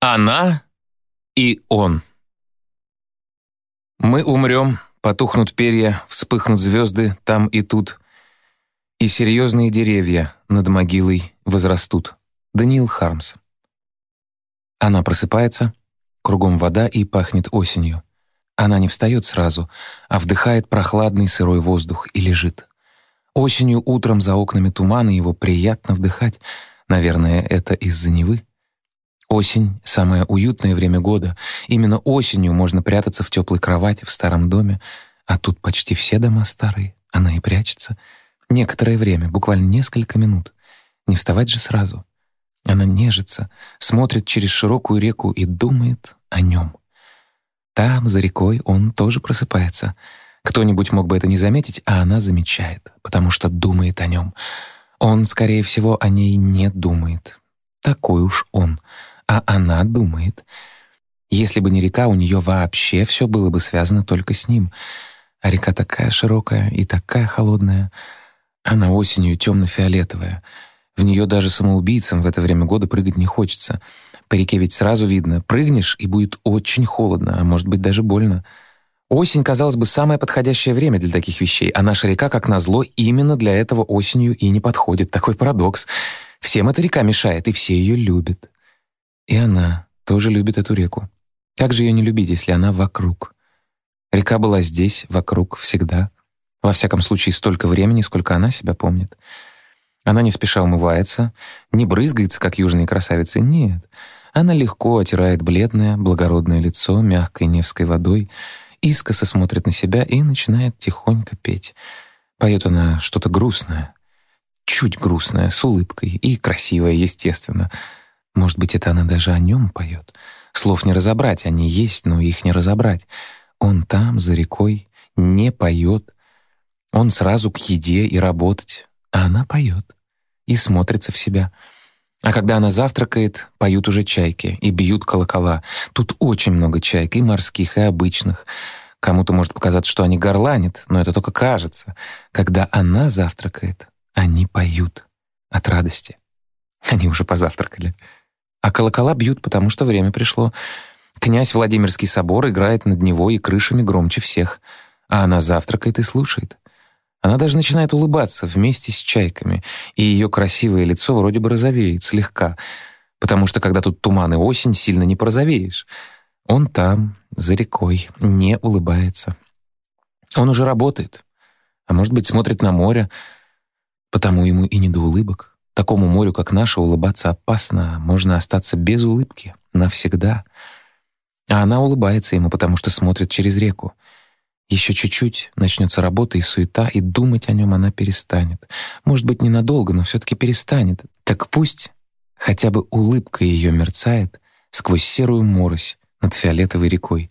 Она и он. Мы умрем, потухнут перья, вспыхнут звезды там и тут, и серьезные деревья над могилой возрастут. Даниил Хармс. Она просыпается, кругом вода и пахнет осенью. Она не встает сразу, а вдыхает прохладный сырой воздух и лежит. Осенью утром за окнами туман, и его приятно вдыхать. Наверное, это из-за Невы. Осень — самое уютное время года. Именно осенью можно прятаться в теплой кровати в старом доме, а тут почти все дома старые. Она и прячется. Некоторое время, буквально несколько минут. Не вставать же сразу. Она нежится, смотрит через широкую реку и думает о нем. Там, за рекой, он тоже просыпается. Кто-нибудь мог бы это не заметить, а она замечает, потому что думает о нем. Он, скорее всего, о ней не думает. Такой уж он. А она думает. Если бы не река, у нее вообще все было бы связано только с ним. А река такая широкая и такая холодная. Она осенью темно-фиолетовая. В нее даже самоубийцам в это время года прыгать не хочется. По реке ведь сразу видно, прыгнешь, и будет очень холодно, а может быть даже больно. Осень, казалось бы, самое подходящее время для таких вещей, а наша река, как назло, именно для этого осенью и не подходит. Такой парадокс. Всем эта река мешает, и все ее любят. И она тоже любит эту реку. Как же ее не любить, если она вокруг? Река была здесь, вокруг, всегда. Во всяком случае, столько времени, сколько она себя помнит. Она не спеша умывается, не брызгается, как южные красавицы, нет. Она легко отирает бледное, благородное лицо мягкой невской водой, искоса смотрит на себя и начинает тихонько петь. Поет она что-то грустное, чуть грустное, с улыбкой и красивое, естественно. Может быть, это она даже о нем поет. Слов не разобрать, они есть, но их не разобрать. Он там, за рекой, не поет. Он сразу к еде и работать, а она поет и смотрится в себя. А когда она завтракает, поют уже чайки и бьют колокола. Тут очень много чаек, и морских, и обычных. Кому-то может показаться, что они горланят, но это только кажется. Когда она завтракает, они поют от радости. Они уже позавтракали. А колокола бьют, потому что время пришло. Князь Владимирский собор играет над Невой и крышами громче всех. А она завтракает и слушает. Она даже начинает улыбаться вместе с чайками, и ее красивое лицо вроде бы розовеет слегка, потому что когда тут туман и осень, сильно не порозовеешь. Он там, за рекой, не улыбается. Он уже работает, а может быть, смотрит на море, потому ему и не до улыбок. Такому морю, как наше, улыбаться опасно, можно остаться без улыбки навсегда. А она улыбается ему, потому что смотрит через реку. Еще чуть-чуть, начнется работа и суета, и думать о нем она перестанет. Может быть, ненадолго, но все-таки перестанет. Так пусть хотя бы улыбка ее мерцает сквозь серую морось над фиолетовой рекой.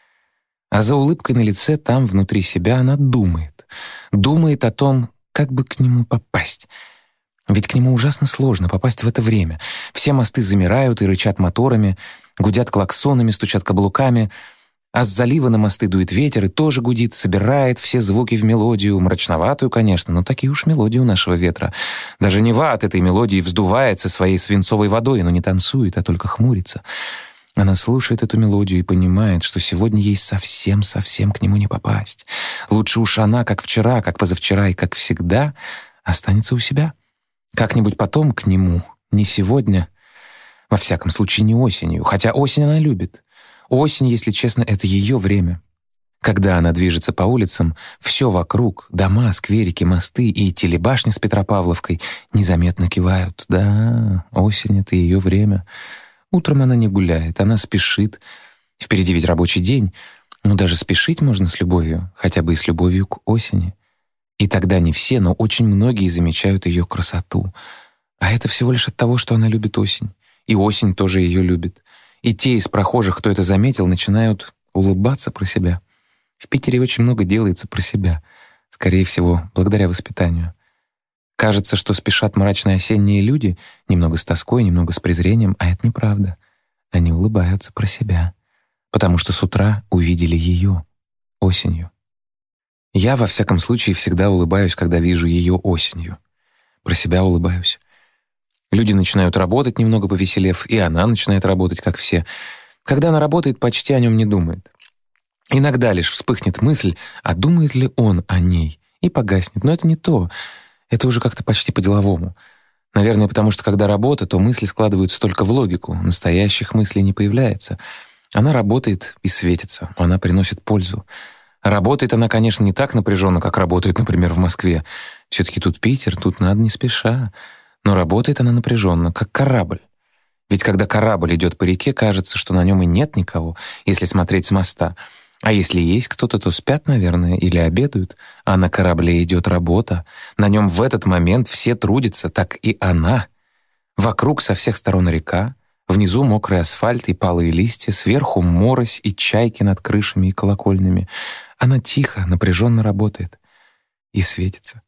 А за улыбкой на лице, там, внутри себя, она думает. Думает о том, как бы к нему попасть. Ведь к нему ужасно сложно попасть в это время. Все мосты замирают и рычат моторами, гудят клаксонами, стучат каблуками, а с залива на мосты дует ветер и тоже гудит, собирает все звуки в мелодию, мрачноватую, конечно, но такие уж мелодии у нашего ветра. Даже Нева от этой мелодии вздувается своей свинцовой водой, но не танцует, а только хмурится. Она слушает эту мелодию и понимает, что сегодня ей совсем-совсем к нему не попасть. Лучше уж она, как вчера, как позавчера и как всегда, останется у себя. Как-нибудь потом к нему, не сегодня, во всяком случае не осенью, хотя осень она любит. Осень, если честно, это ее время. Когда она движется по улицам, все вокруг, дома, скверики, мосты и телебашни с Петропавловкой незаметно кивают. Да, осень — это ее время. Утром она не гуляет, она спешит. Впереди ведь рабочий день, но даже спешить можно с любовью, хотя бы и с любовью к осени. И тогда не все, но очень многие замечают ее красоту. А это всего лишь от того, что она любит осень. И осень тоже ее любит. И те из прохожих, кто это заметил, начинают улыбаться про себя. В Питере очень много делается про себя. Скорее всего, благодаря воспитанию. Кажется, что спешат мрачные осенние люди, немного с тоской, немного с презрением, а это неправда. Они улыбаются про себя, потому что с утра увидели ее осенью. Я, во всяком случае, всегда улыбаюсь, когда вижу ее осенью. Про себя улыбаюсь. Люди начинают работать, немного повеселев, и она начинает работать, как все. Когда она работает, почти о нем не думает. Иногда лишь вспыхнет мысль, а думает ли он о ней, и погаснет. Но это не то. Это уже как-то почти по-деловому. Наверное, потому что когда работа, то мысли складываются только в логику. Настоящих мыслей не появляется. Она работает и светится. Она приносит пользу. Работает она, конечно, не так напряженно, как работает, например, в Москве. Все-таки тут Питер, тут надо не спеша. Но работает она напряженно, как корабль. Ведь когда корабль идет по реке, кажется, что на нем и нет никого, если смотреть с моста. А если есть кто-то, то спят, наверное, или обедают. А на корабле идет работа. На нем в этот момент все трудятся, так и она. Вокруг со всех сторон река. Внизу мокрый асфальт и палые листья. Сверху морось и чайки над крышами и колокольнями. Она тихо, напряженно работает. И светится.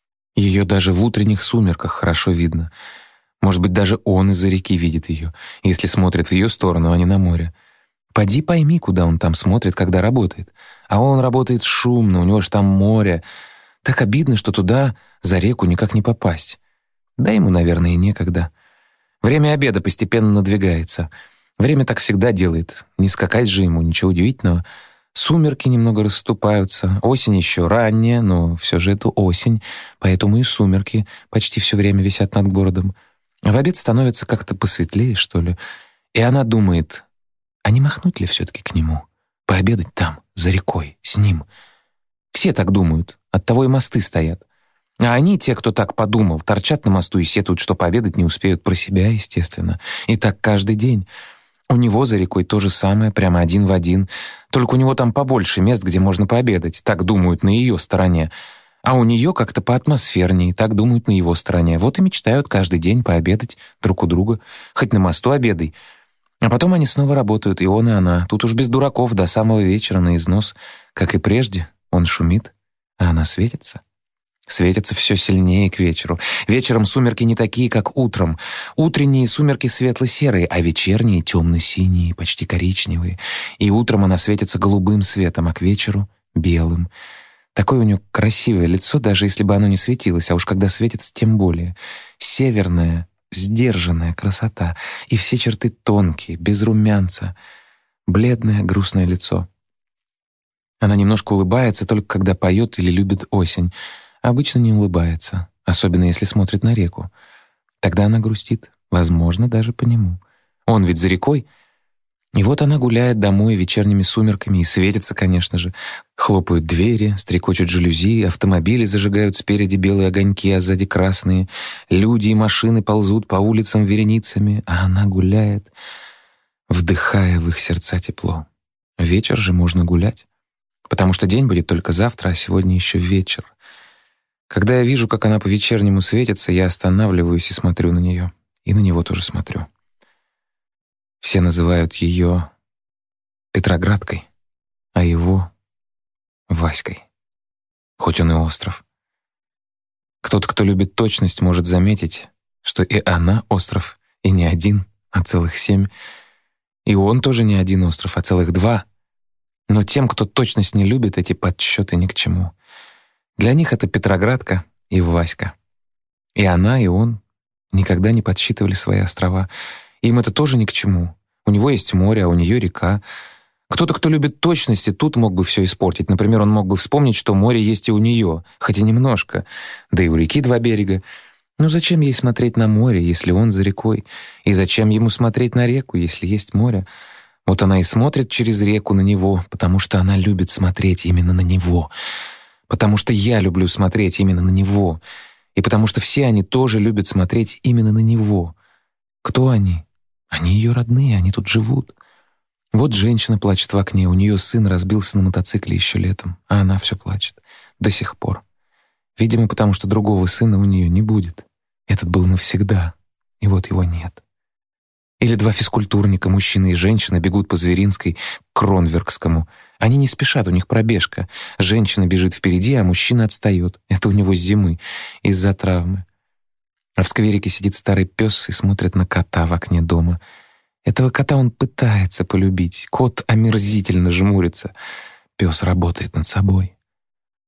Ее даже в утренних сумерках хорошо видно. Может быть, даже он из-за реки видит ее, если смотрит в ее сторону, а не на море. Поди пойми, куда он там смотрит, когда работает. А он работает шумно, у него же там море. Так обидно, что туда, за реку, никак не попасть. Да ему, наверное, и некогда. Время обеда постепенно надвигается. Время так всегда делает. Не скакать же ему, ничего удивительного. Сумерки немного расступаются. Осень еще ранняя, но все же это осень, поэтому и сумерки почти все время висят над городом. А в обед становится как-то посветлее, что ли. И она думает, а не махнуть ли все-таки к нему? Пообедать там, за рекой, с ним. Все так думают, оттого и мосты стоят. А они, те, кто так подумал, торчат на мосту и сетуют, что пообедать не успеют, про себя, естественно. И так каждый день. У него за рекой то же самое, прямо один в один. Только у него там побольше мест, где можно пообедать. Так думают на ее стороне. А у нее как-то поатмосфернее, так думают на его стороне. Вот и мечтают каждый день пообедать друг у друга. Хоть на мосту обедай. А потом они снова работают, и он, и она. Тут уж без дураков до самого вечера на износ. Как и прежде, он шумит, а она светится. Светятся все сильнее к вечеру. Вечером сумерки не такие, как утром. Утренние сумерки светло-серые, а вечерние темно-синие, почти коричневые. И утром она светится голубым светом, а к вечеру — белым. Такое у нее красивое лицо, даже если бы оно не светилось, а уж когда светится, тем более. Северная, сдержанная красота, и все черты тонкие, без румянца. Бледное, грустное лицо. Она немножко улыбается, только когда поет или любит осень. Обычно не улыбается, особенно если смотрит на реку. Тогда она грустит, возможно, даже по нему. Он ведь за рекой. И вот она гуляет домой вечерними сумерками и светится, конечно же. Хлопают двери, стрекочут жалюзи, автомобили зажигают спереди белые огоньки, а сзади красные. Люди и машины ползут по улицам вереницами, а она гуляет, вдыхая в их сердца тепло. Вечер же можно гулять, потому что день будет только завтра, а сегодня еще вечер. Когда я вижу, как она по-вечернему светится, я останавливаюсь и смотрю на нее. И на него тоже смотрю. Все называют ее Петроградкой, а его — Васькой. Хоть он и остров. Кто-то, кто любит точность, может заметить, что и она остров, и не один, а целых 7. И он тоже не один остров, а целых 2. Но тем, кто точность не любит, эти подсчеты ни к чему. Для них это Петроградка и Васька. И она, и он никогда не подсчитывали свои острова. Им это тоже ни к чему. У него есть море, а у нее река. Кто-то, кто любит точности, тут мог бы все испортить. Например, он мог бы вспомнить, что море есть и у нее, хоть и немножко. Да и у реки 2 берега. Ну зачем ей смотреть на море, если он за рекой? И зачем ему смотреть на реку, если есть море? Вот она и смотрит через реку на него, потому что она любит смотреть именно на него. Потому что я люблю смотреть именно на него. И потому что все они тоже любят смотреть именно на него. Кто они? Они ее родные, они тут живут. Вот женщина плачет в окне, у нее сын разбился на мотоцикле еще летом, а она все плачет. До сих пор. Видимо, потому что другого сына у нее не будет. Этот был навсегда, и вот его нет. Или 2 физкультурника, мужчина и женщина, бегут по Зверинской к Кронверкскому. Они не спешат, у них пробежка. Женщина бежит впереди, а мужчина отстает. Это у него с зимы, из-за травмы. А в скверике сидит старый пес и смотрит на кота в окне дома. Этого кота он пытается полюбить. Кот омерзительно жмурится. Пес работает над собой.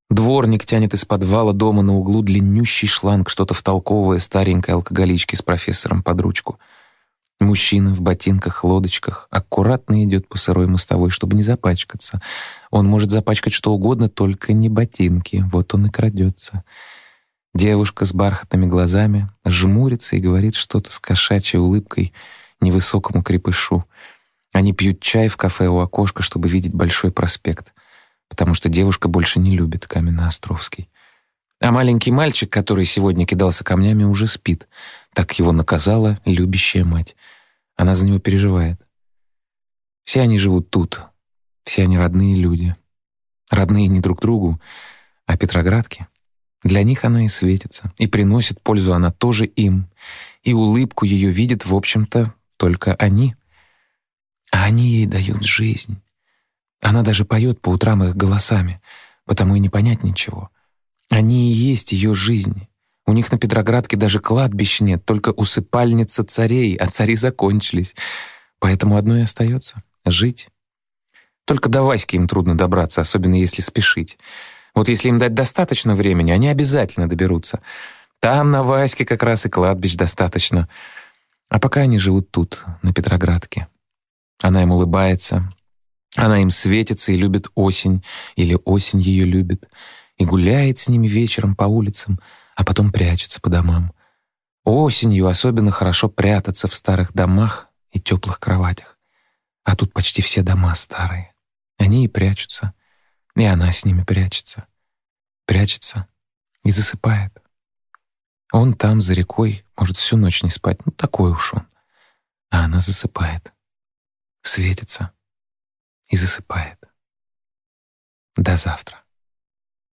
Дворник тянет из подвала дома на углу длиннющий шланг, что-то втолковывая старенькой алкоголичке с профессором под ручку. Мужчина в ботинках-лодочках аккуратно идет по сырой мостовой, чтобы не запачкаться. Он может запачкать что угодно, только не ботинки. Вот он и крадется. Девушка с бархатными глазами жмурится и говорит что-то с кошачьей улыбкой невысокому крепышу. Они пьют чай в кафе у окошка, чтобы видеть Большой проспект, потому что девушка больше не любит Каменноостровский. А маленький мальчик, который сегодня кидался камнями, уже спит. Так его наказала любящая мать. Она за него переживает. Все они живут тут. Все они родные люди. Родные не друг другу, а Петроградке. Для них она и светится, и приносит пользу она тоже им. И улыбку ее видят, в общем-то, только они. А они ей дают жизнь. Она даже поет по утрам их голосами, потому и не понять ничего. Они и есть ее жизнь. У них на Петроградке даже кладбищ нет, только усыпальница царей, а цари закончились. Поэтому одно и остается — жить. Только до Васьки им трудно добраться, особенно если спешить. Вот если им дать достаточно времени, они обязательно доберутся. Там на Ваське как раз и кладбищ достаточно. А пока они живут тут, на Петроградке. Она им улыбается, она им светится и любит осень, или осень ее любит, и гуляет с ними вечером по улицам, а потом прячется по домам. Осенью особенно хорошо прятаться в старых домах и теплых кроватях. А тут почти все дома старые. Они и прячутся, и она с ними прячется. Прячется и засыпает. Он там, за рекой, может всю ночь не спать, ну такой уж он. А она засыпает, светится и засыпает. До завтра.